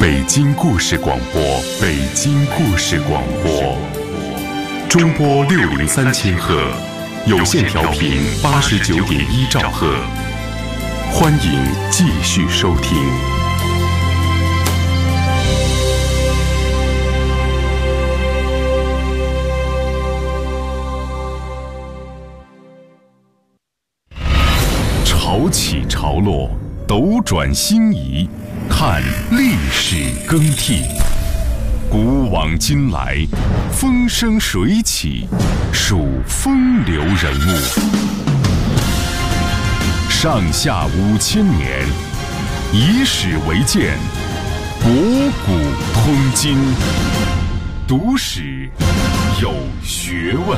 北京故事广播，北京故事广播，中波603千赫，有线调频89.1兆赫，欢迎继续收听。潮起潮落，斗转星移，看历史更替，古往今来，风生水起，数风流人物。上下5000年，以史为鉴，博古通今，读史有学问。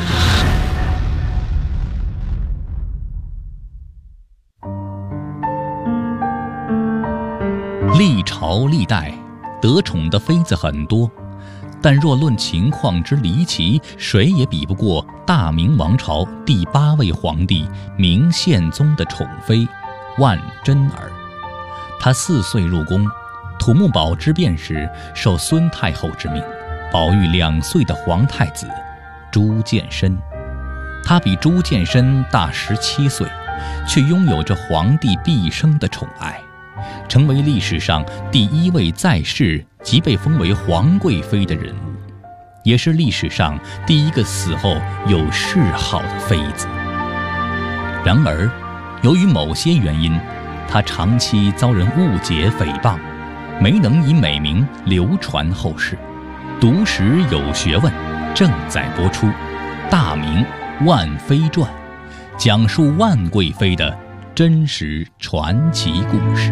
历朝历代得宠的妃子很多，但若论情况之离奇，谁也比不过大明王朝第8位皇帝明宪宗的宠妃万贞儿。她4岁入宫，土木堡之变时受孙太后之命，保育2岁的皇太子朱见深。她比朱见深大17岁，却拥有着皇帝毕生的宠爱，成为历史上第1位在世即被封为皇贵妃的人物，也是历史上第1个死后有谥号的妃子。然而，由于某些原因，她长期遭人误解诽谤，没能以美名流传后世。读史有学问正在播出《大明万妃传》，讲述万贵妃的真实传奇故事。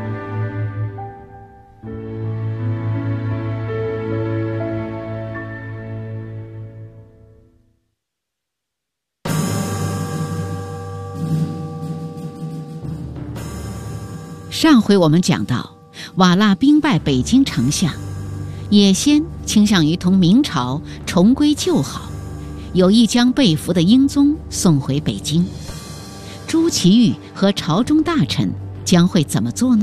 上回我们讲到，瓦剌兵败北京城下，也先倾向于同明朝重归旧好，有意将被俘的英宗送回北京。朱祁钰和朝中大臣将会怎么做呢？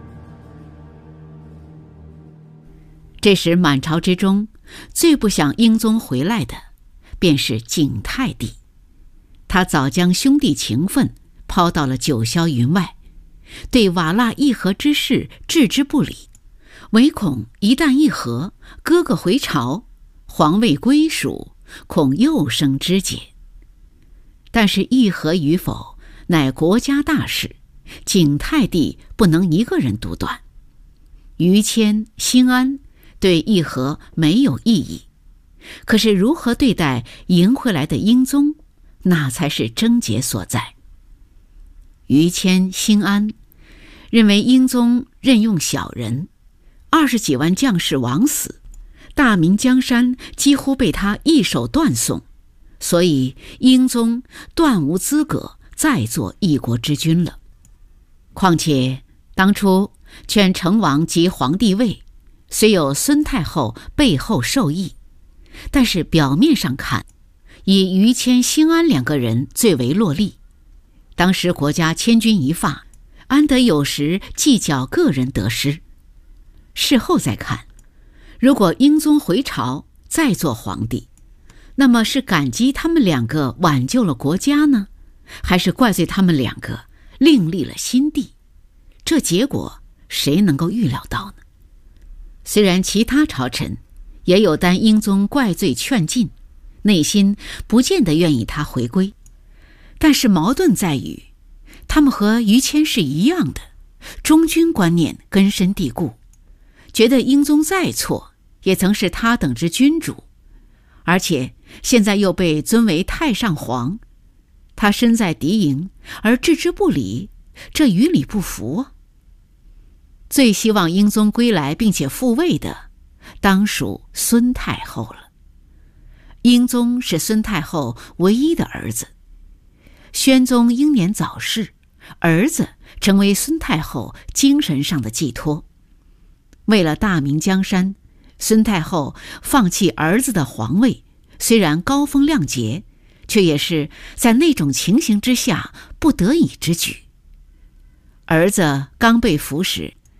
这时满朝之中最不想英宗回来的便是景泰帝，他早将兄弟情分抛到了九霄云外，对瓦剌议和之事置之不理，唯恐一旦议和，哥哥回朝，皇位归属恐又生枝节。但是议和与否乃国家大事，景泰帝不能一个人独断。于谦、辛安对议和没有异议，可是如何对待迎回来的英宗，那才是症结所在。于谦、辛安认为英宗任用小人，20几万将士枉死，大明江山几乎被他一手断送，所以英宗断无资格再做一国之君了。况且当初劝成王即皇帝位，虽有孙太后背后授意，但是表面上看，以于谦、辛安2个人最为落力。当时国家千钧一发，安得有时计较个人得失。事后再看，如果英宗回朝再做皇帝，那么是感激他们2个挽救了国家呢，还是怪罪他们2个另立了新帝？这结果谁能够预料到呢？虽然其他朝臣也有担英宗怪罪劝进，内心不见得愿意他回归，但是矛盾在于，他们和于谦是一样的，忠君观念根深蒂固，觉得英宗再错也曾是他等之君主，而且现在又被尊为太上皇，他身在敌营而置之不理，这于理不符啊。最希望英宗归来并且复位的，当属孙太后了。英宗是孙太后唯一的儿子，宣宗英年早逝，儿子成为孙太后精神上的寄托。为了大明江山，孙太后放弃儿子的皇位，虽然高风亮节，却也是在那种情形之下不得已之举。儿子刚被俘时，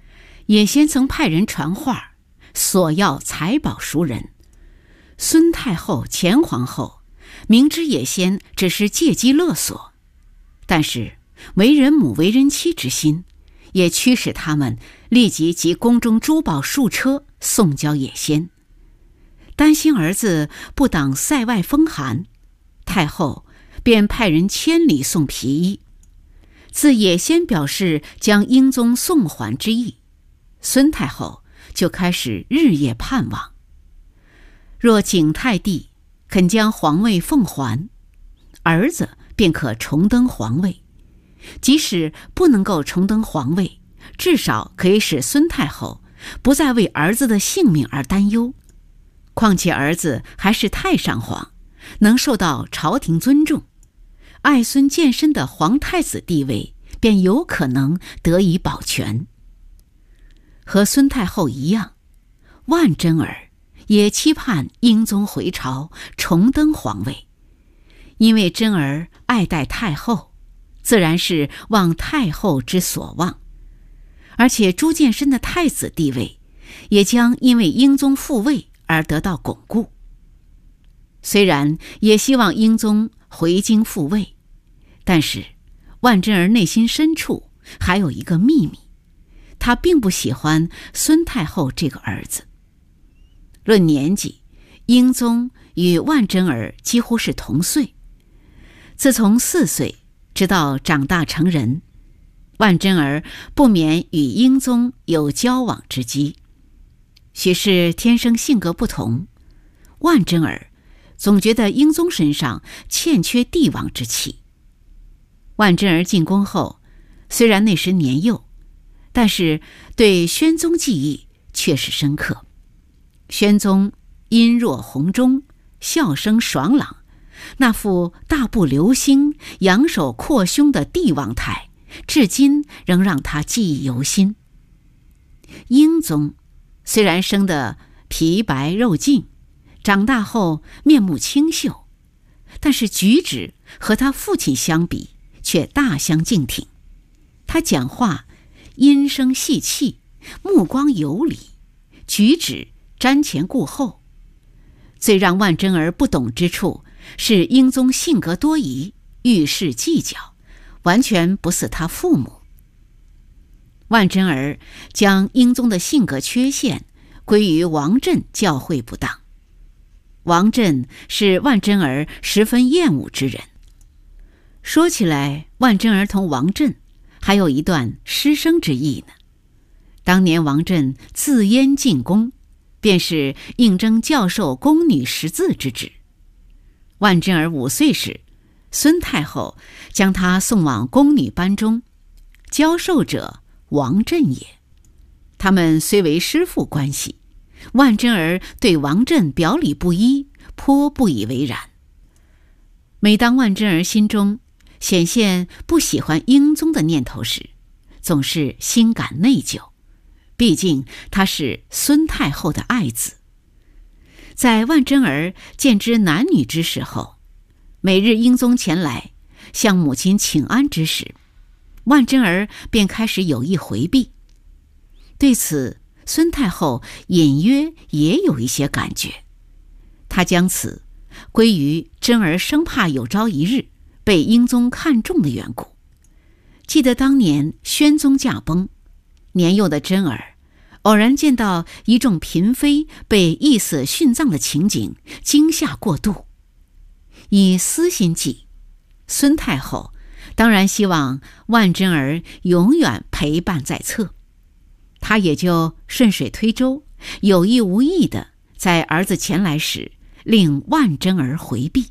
也先曾派人传话，索要财宝赎人。孙太后、前皇后明知也先只是借机勒索，但是为人母为人妻之心，也驱使他们立即集宫中珠宝数车送交也先。担心儿子不挡塞外风寒，太后便派人千里送皮衣。自也先表示将英宗送还之意，孙太后就开始日夜盼望。若景泰帝肯将皇位奉还，儿子便可重登皇位；即使不能够重登皇位，至少可以使孙太后不再为儿子的性命而担忧。况且儿子还是太上皇，能受到朝廷尊重，爱孙健身的皇太子地位便有可能得以保全。和孙太后一样，万贞儿也期盼英宗回朝，重登皇位。因为贞儿爱戴太后，自然是望太后之所望，而且朱见深的太子地位也将因为英宗复位而得到巩固。虽然也希望英宗回京复位，但是万贞儿内心深处还有一个秘密，她并不喜欢孙太后这个儿子。论年纪，英宗与万贞儿几乎是同岁。自从4岁直到长大成人，万贞儿不免与英宗有交往之机。许是天生性格不同，万贞儿总觉得英宗身上欠缺帝王之气。万贞儿进宫后，虽然那时年幼，但是对宣宗记忆却是深刻。宣宗音若洪钟，笑声爽朗，那副大步流星、扬手扩胸的帝王态，至今仍让他记忆犹新。英宗虽然生得皮白肉净，长大后面目清秀，但是举止和他父亲相比却大相径庭。他讲话音声细气，目光有礼，举止瞻前顾后。最让万贞儿不懂之处是英宗性格多疑，遇事计较，完全不似他父母。万贞儿将英宗的性格缺陷归于王振教诲不当。王振是万贞儿十分厌恶之人。说起来，万贞儿同王振还有一段师生之谊呢。当年王振自阉进宫，便是应征教授宫女识字之职。万贞儿5岁时，孙太后将他送往宫女班中，教授者王振也。他们虽为师父关系，万贞儿对王振表里不一，颇不以为然。每当万贞儿心中显现不喜欢英宗的念头时，总是心感内疚，毕竟他是孙太后的爱子。在万贞儿见之男女之时后，每日英宗前来向母亲请安之时，万贞儿便开始有意回避。对此，孙太后隐约也有一些感觉，她将此归于贞儿生怕有朝一日被英宗看中的缘故。记得当年宣宗驾崩，年幼的贞儿偶然见到一众嫔妃被缢死殉葬的情景，惊吓过度。以私心计，孙太后当然希望万贞儿永远陪伴在侧，她也就顺水推舟，有意无意地在儿子前来时令万贞儿回避。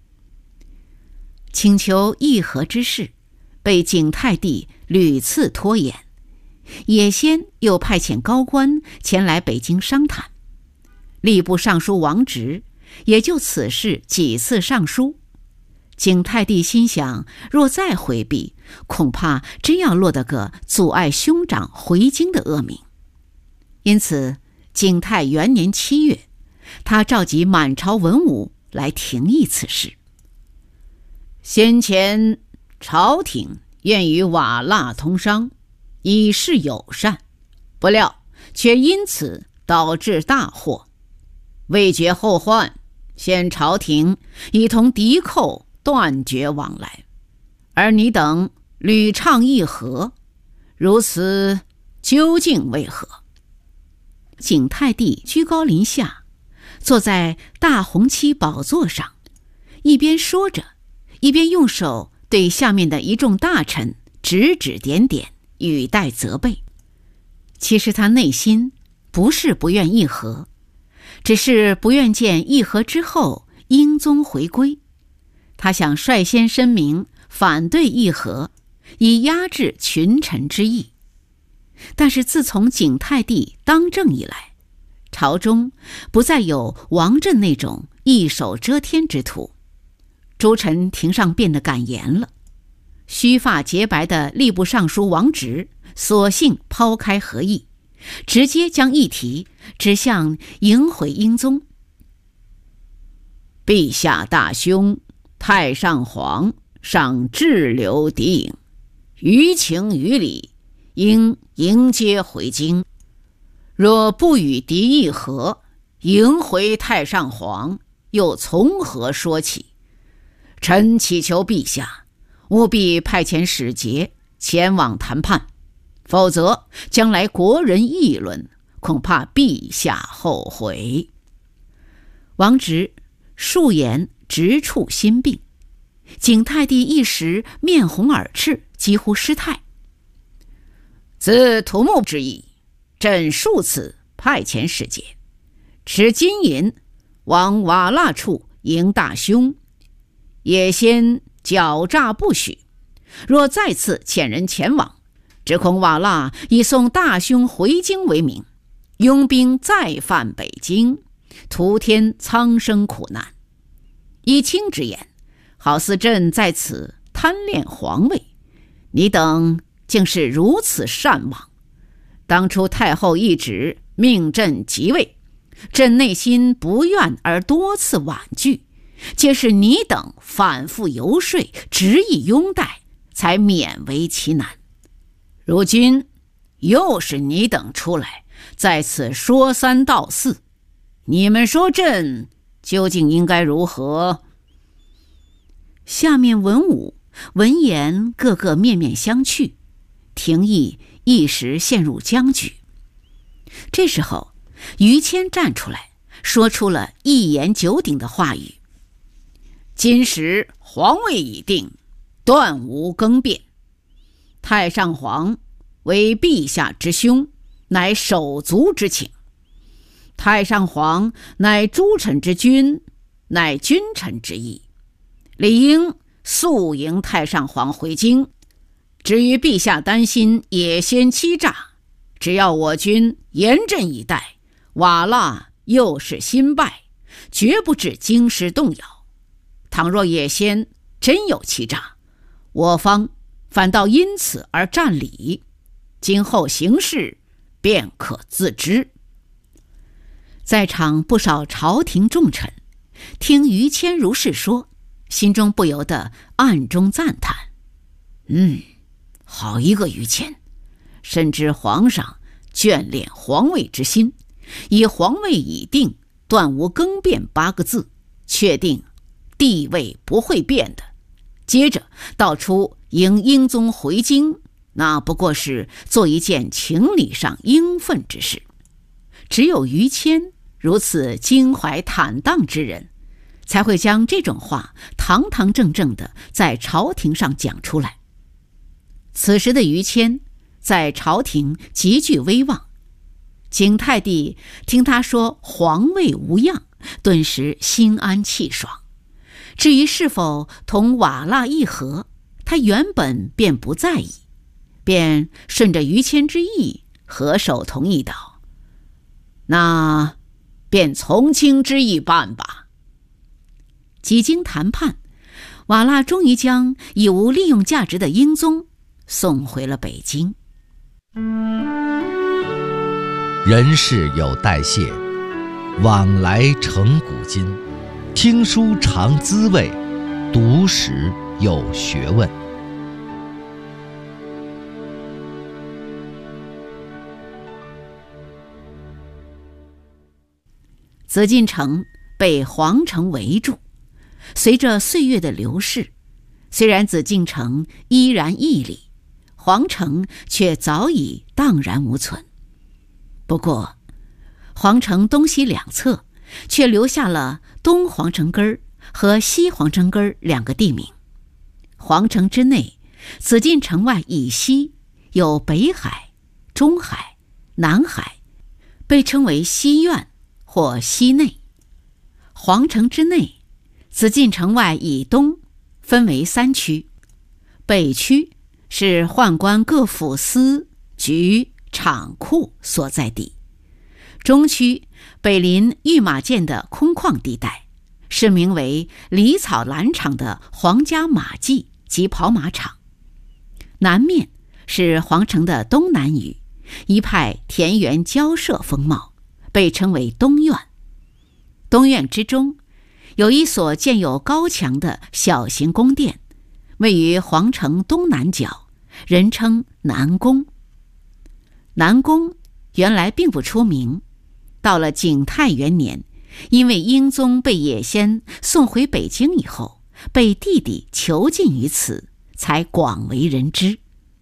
请求议和之事被景泰帝屡次拖延，也先又派遣高官前来北京商谈。吏部尚书王直也就此事几次上书。景泰帝心想，若再回避，恐怕真要落得个阻碍兄长回京的恶名。因此景泰元年7月，他召集满朝文武来廷议此事。先前朝廷愿与瓦剌通商，以示友善， 不料却因此导致大祸，未绝后患，现朝廷已同敌寇断绝往来，而你等屡倡议和，如此究竟为何？”景泰帝居高临下，坐在大红漆宝座上，一边说着，一边用手对下面的一众大臣指指点点，语带责备。其实他内心不是不愿议和，只是不愿见议和之后英宗回归。他想率先声明反对议和，以压制群臣之意。但是自从景泰帝当政以来，朝中不再有王振那种一手遮天之徒，诸臣庭上变得敢言了。须发洁白的吏部尚书王直索性抛开和议，直接将议题指向迎回英宗。陛下大兄太上皇尚滞留敌营，于情于理应迎接回京。若不与敌议和，迎回太上皇又从何说起？臣祈求陛下务必派遣使节前往谈判，否则将来国人议论，恐怕陛下后悔。王直数言直触心病，景泰帝一时面红耳赤，几乎失态。自图谋之意，朕数次派遣使节，持金银往瓦剌处迎大兄，也先狡诈不许。若再次遣人前往，只恐瓦剌以送大兄回京为名，拥兵再犯北京，徒添苍生苦难。以卿之言，好似朕在此贪恋皇位，你等竟是如此善忘。当初太后懿旨命朕即位，朕内心不愿而多次婉拒，皆是你等反复游说，执意拥戴，才勉为其难。如今又是你等出来在此说三道四，你们说朕究竟应该如何？下面文武闻言个个面面相觑，廷议一时陷入僵局。这时候于谦站出来，说出了一言九鼎的话语：今时皇位已定，断无更变。太上皇为陛下之兄，乃手足之情；太上皇乃诸臣之君，乃君臣之义，理应速迎太上皇回京。至于陛下担心野先欺诈，只要我军严阵以待，瓦剌又是新败，绝不致京师动摇。倘若野先真有欺诈，我方反倒因此而占理，今后行事便可自知。在场不少朝廷重臣听于谦如是说，心中不由得暗中赞叹：好一个于谦，深知皇上眷恋皇位之心，以皇位已定，断无更变8个字，确定地位不会变的。接着道出迎英宗回京，那不过是做一件情理上应分之事。只有于谦如此襟怀坦荡之人，才会将这种话堂堂正正地在朝廷上讲出来。此时的于谦在朝廷极具威望，景泰帝听他说皇位无恙，顿时心安气爽。至于是否同瓦剌议和，他原本便不在意，便顺着于谦之意合手同意道：那便从轻之意办吧。几经谈判，瓦剌终于将已无利用价值的英宗送回了北京。 人事有代谢，往来成古今。听书尝滋味，读史有学问。 紫禁城被皇城围住。随着岁月的流逝，虽然紫禁城依然屹立，皇城却早已荡然无存。不过，皇城东西两侧却留下了东皇城根儿和西皇城根儿两个地名。皇城之内，紫禁城外以西有北海、中海、南海，被称为西苑或西内。皇城之内，紫禁城外以东分为3区，北区是宦官各府司、局、厂库所在地，中区北临御马监的空旷地带，是名为梨草蓝场的皇家马厩及跑马场。南面是皇城的东南隅，一派田园交涉风貌，被称为东苑。东苑之中有一所建有高墙的小型宫殿，位于皇城东南角，人称南宫。南宫原来并不出名，到了景泰元年，因为英宗被野仙送回北京以后，被弟弟囚禁于此，才广为人知。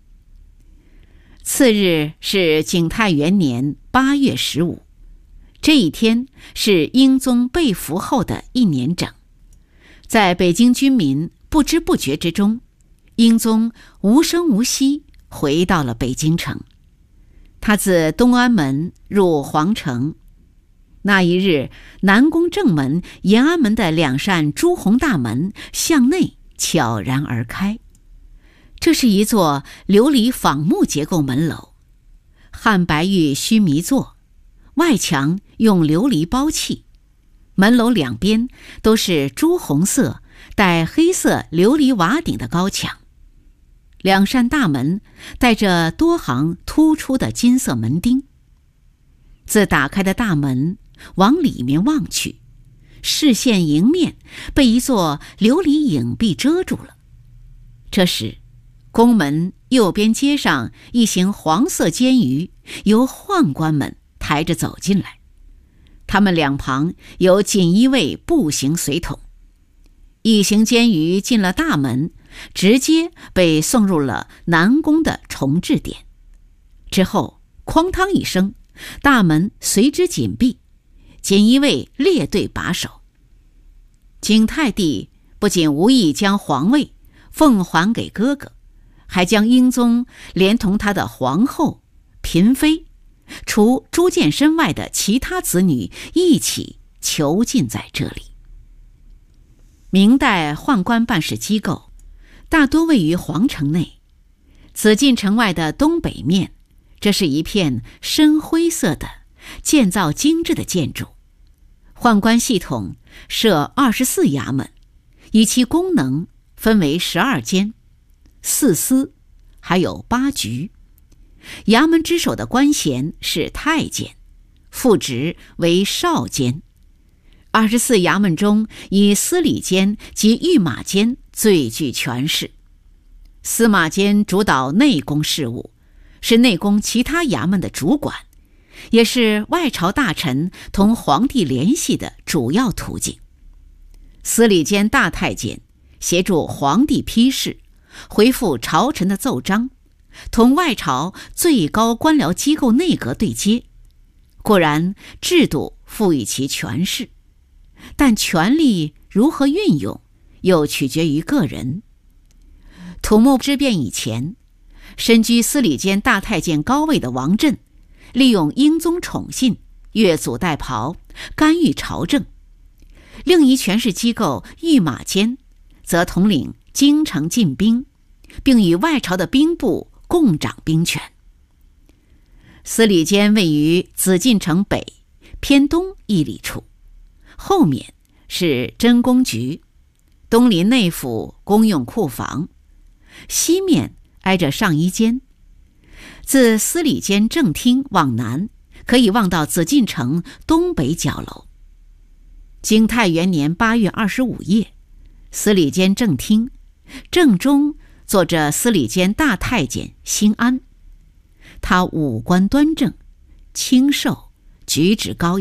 次日是景泰元年8月15，这一天是英宗被俘后的1年整。在北京军民不知不觉之中，英宗无声无息回到了北京城。他自东安门入皇城，那一日，南宫正门、延安门的2扇朱红大门向内悄然而开。这是一座琉璃仿木结构门楼，汉白玉须弥座，外墙用琉璃包砌，门楼两边都是朱红色带黑色琉璃瓦顶的高墙。2扇大门带着多行突出的金色门钉。自打开的大门往里面望去，视线迎面被一座琉璃影壁遮住了。这时，宫门右边街上一行黄色监舆由宦官们抬着走进来，他们两旁有锦衣卫步行随同。一行监舆进了大门，直接被送入了南宫的重治殿。之后哐当一声，大门随之紧闭，锦衣卫列队把守。景泰帝不仅无意将皇位奉还给哥哥，还将英宗连同他的皇后、嫔妃，除朱见深外的其他子女一起囚禁在这里。明代宦官办事机构大多位于皇城内，紫禁城外的东北面，这是一片深灰色的建造精致的建筑。宦官系统设24衙门，以其功能分为12监、4司，还有8局。衙门之首的官衔是太监，副职为少监。24衙门中，以司礼监及御马监最具权势。司马监主导内宫事务，是内宫其他衙门的主管，也是外朝大臣同皇帝联系的主要途径。司礼监大太监协助皇帝批示，回复朝臣的奏章，同外朝最高官僚机构内阁对接。固然制度赋予其权势，但权力如何运用，又取决于个人。土木之变以前，身居司礼监大太监高位的王振，利用英宗宠信，越俎代庖，干预朝政。另一权势机构御马监则统领京城禁兵，并与外朝的兵部共掌兵权。司礼监位于紫禁城北偏东1里处，后面是真宫局，东临内府公用库房，西面挨着上衣监。自司礼监正厅往南，可以望到紫禁城东北角楼。景泰元年8月25夜，司礼监正厅正中坐着司礼监大太监辛安，他五官端正，清瘦，举止高雅，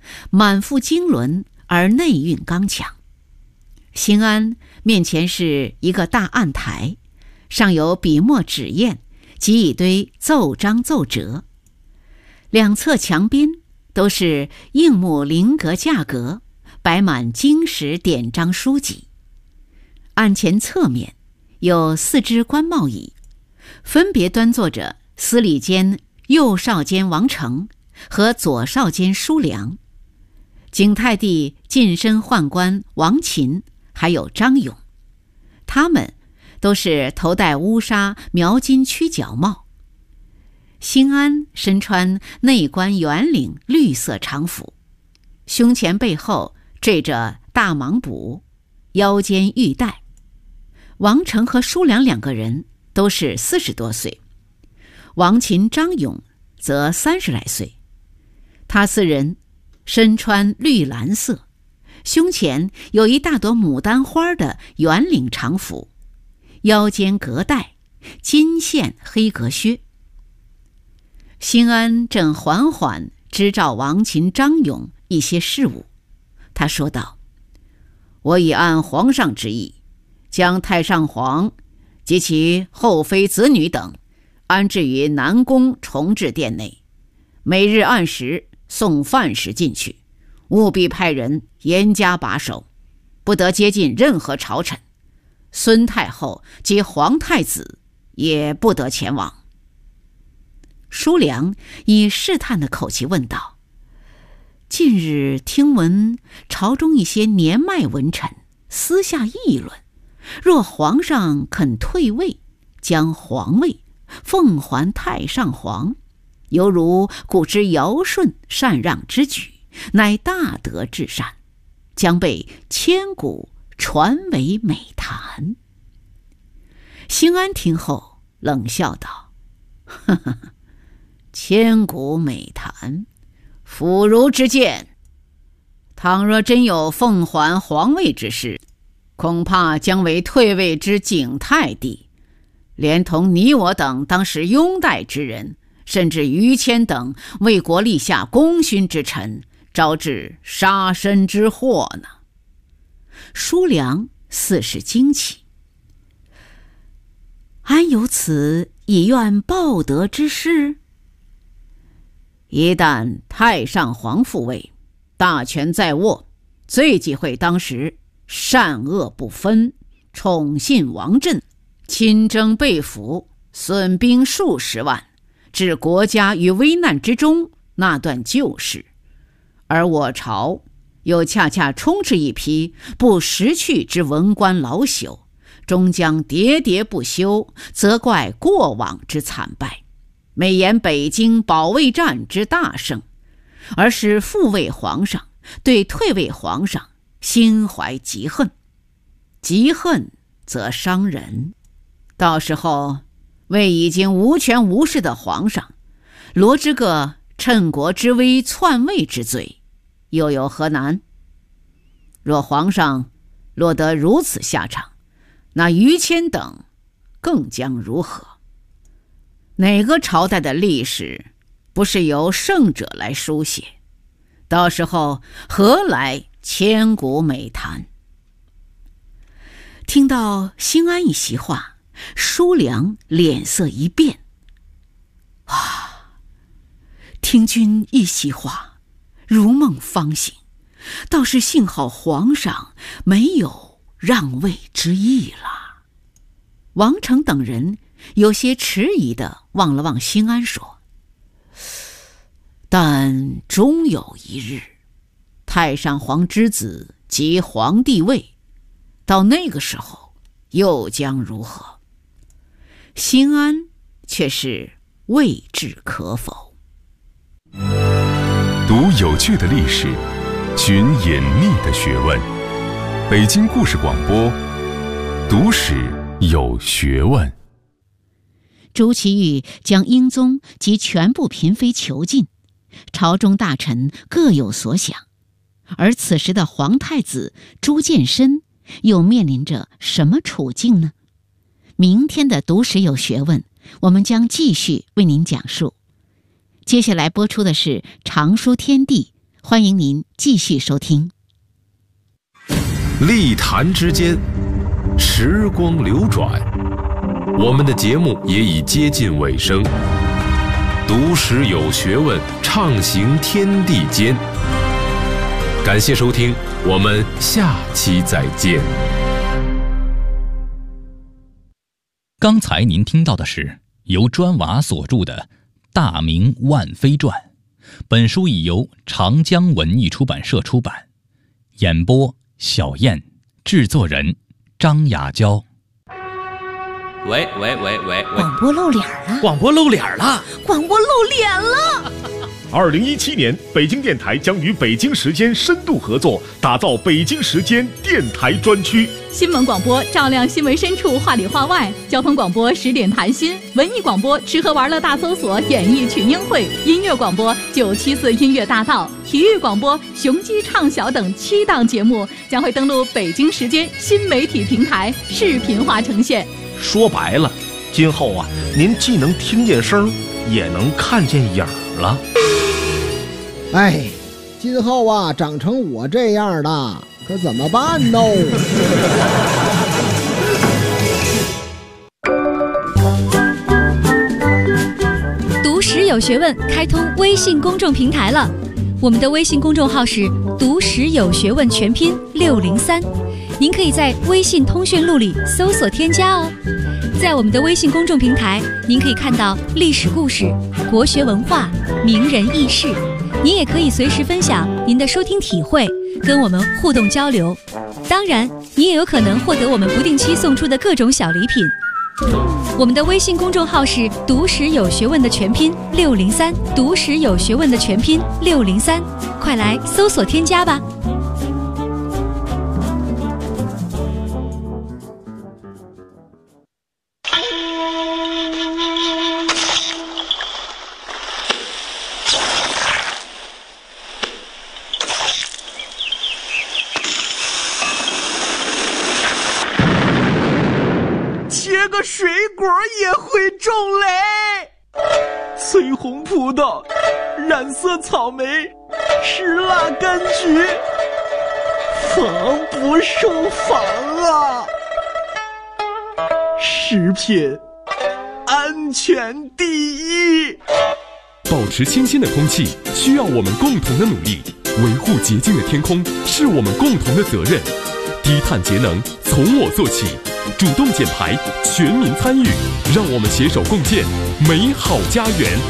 满腹经纶而内蕴刚强。辛安面前是一个大案台，上有笔墨纸砚及一堆奏章奏折，两侧墙边都是硬木菱格架格，摆满经史典章书籍。案前侧面有4只官帽椅，分别端坐着司礼监右少监王成和左少监舒良，景泰帝近身宦官王琴还有张勇，他们都是头戴乌纱描金曲角帽。辛安身穿内官圆领绿色长服，胸前背后缀着大蟒补，腰间玉带。王成和舒良2个人都是40多岁，王琴、张勇则30来岁。他4人身穿绿蓝色，胸前有一大朵牡丹花的圆领长服，腰间隔带，金线黑格靴。辛安正缓缓支召王琴、张勇一些事务，他说道：“我已按皇上之意，将太上皇及其后妃子女等安置于南宫重治殿内，每日按时送饭食进去，务必派人严加把守，不得接近任何朝臣。孙太后及皇太子也不得前往。”舒良以试探的口气问道：“近日听闻朝中一些年迈文臣私下议论，若皇上肯退位，将皇位奉还太上皇，犹如古之尧舜禅让之举，乃大德至善，将被千古传为美谈。”辛安听后冷笑道：“呵呵，千古美谈，妇孺之见。倘若真有奉还皇位之事，恐怕将为退位之景泰帝，连同你我等当时拥戴之人，甚至于谦等为国立下功勋之臣，招致杀身之祸呢。”舒良似是惊奇：“安有此以愿报德之事？”一旦太上皇复位，大权在握，最忌讳当时善恶不分，宠信王振，亲征被俘，损兵数十万，置国家于危难之中，那段旧事。而我朝又恰恰充斥一批不识趣之文官老朽，终将喋喋不休，责怪过往之惨败，美言北京保卫战之大胜，而使复位皇上对退位皇上心怀嫉恨。嫉恨则伤人，到时候为已经无权无势的皇上罗织个趁国之危篡位之罪，又有何难？若皇上落得如此下场，那于谦等更将如何？哪个朝代的历史不是由胜者来书写？到时候何来千古美谈？听到辛安一席话，舒良脸色一变：“听君一席话，如梦方醒，倒是幸好皇上没有让位之意了。”王成等人有些迟疑地望了望辛安，说：“但终有一日，太上皇之子即皇帝位，到那个时候又将如何？”辛安却是未置可否。 读有趣的历史，寻隐秘的学问。北京故事广播，读史有学问。 朱祁钰将英宗及全部嫔妃囚禁，朝中大臣各有所想，而此时的皇太子朱见深又面临着什么处境呢？明天的读史有学问，我们将继续为您讲述。接下来播出的是《长书天地》 欢迎您继续收听。 立谈之间，时光流转，我们的节目也已接近尾声。读史有学问，畅行天地间。感谢收听，我们下期再见。 刚才您听到的是由砖瓦所著的《大明万妃传》，本书已由长江文艺出版社出版。演播小燕，制作人张雅娇。 喂， 广播露脸了！ 广播露脸了！ 广播露脸了 ！2017年，北京电台将与北京时间深度合作，打造北京时间电台专区。 新闻广播照亮新闻深处，话里话外；交通广播10点谈心；文艺广播吃喝玩乐大搜索，演艺群英会；音乐广播974音乐大道；体育广播雄鸡唱晓等7档节目将会登陆北京时间新媒体平台，视频化呈现。 说白了，今后啊，您既能听见声，也能看见影儿了。 哎，今后啊，长成我这样的，可怎么办呢？ 读史有学问开通微信公众平台了，我们的微信公众号是读史有学问全拼603，您可以在微信通讯录里搜索添加哦。在我们的微信公众平台，您可以看到历史故事、国学文化、名人轶事，您也可以随时分享您的收听体会，跟我们互动交流。当然，你也有可能获得我们不定期送出的各种小礼品。我们的微信公众号是读史有学问的全拼603，读史有学问的全拼603，快来搜索添加吧。 切个水果也会种雷，翠红葡萄，染色草莓，石蜡柑橘，防不胜防啊！食品安全第一。 保持清新的空气需要我们共同的努力，维护洁净的天空是我们共同的责任。低碳节能从我做起，主动减排，全民参与，让我们携手共建美好家园。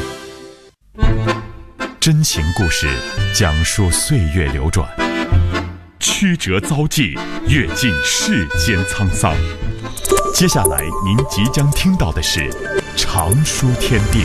真情故事讲述岁月流转，曲折遭际，阅尽世间沧桑。接下来您即将听到的是常书天地。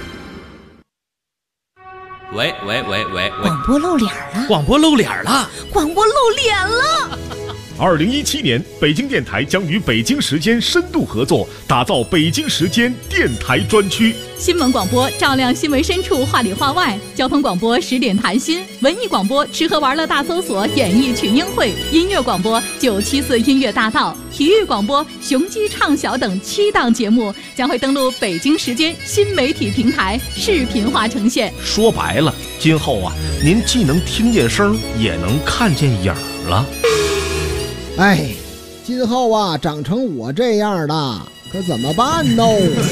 喂， 广播露脸了！ 广播露脸了！ 广播露脸了 ！2017年，北京电台将与北京时间深度合作，打造北京时间电台专区。 新闻广播照亮新闻深处，话里话外；交通广播10点谈心；文艺广播吃喝玩乐大搜索，演艺群英会；音乐广播974音乐大道；体育广播雄鸡唱晓等7档节目将会登陆北京时间新媒体平台，视频化呈现。 说白了，今后啊，您既能听见声，也能看见影儿了。 哎，今后啊，长成我这样的，可怎么办呢？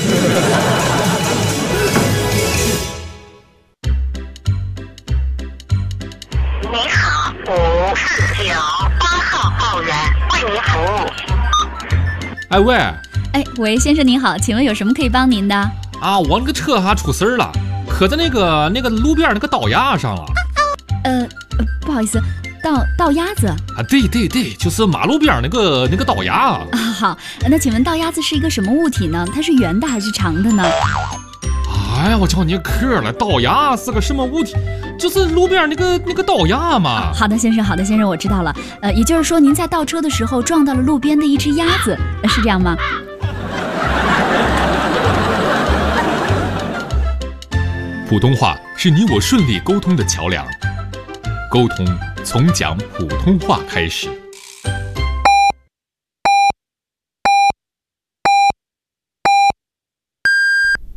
你好，549，8号报员为您服务。 喂，先生您好，请问有什么可以帮您的？ 啊，我那个车还出事了，磕在那个路边那个倒牙上了。 不好意思。倒鸭子啊，对，就是马路边那个倒鸭啊。 好，那请问倒鸭子是一个什么物体呢？它是圆的还是长的呢？ 哎呀，我叫你磕了，倒鸭是个什么物体？就是路边那个倒鸭嘛。 好的，先生，我知道了。也就是说您在倒车的时候撞到了路边的一只鸭子，是这样吗？ 普通话是你我顺利沟通的桥梁。沟通从讲普通话开始。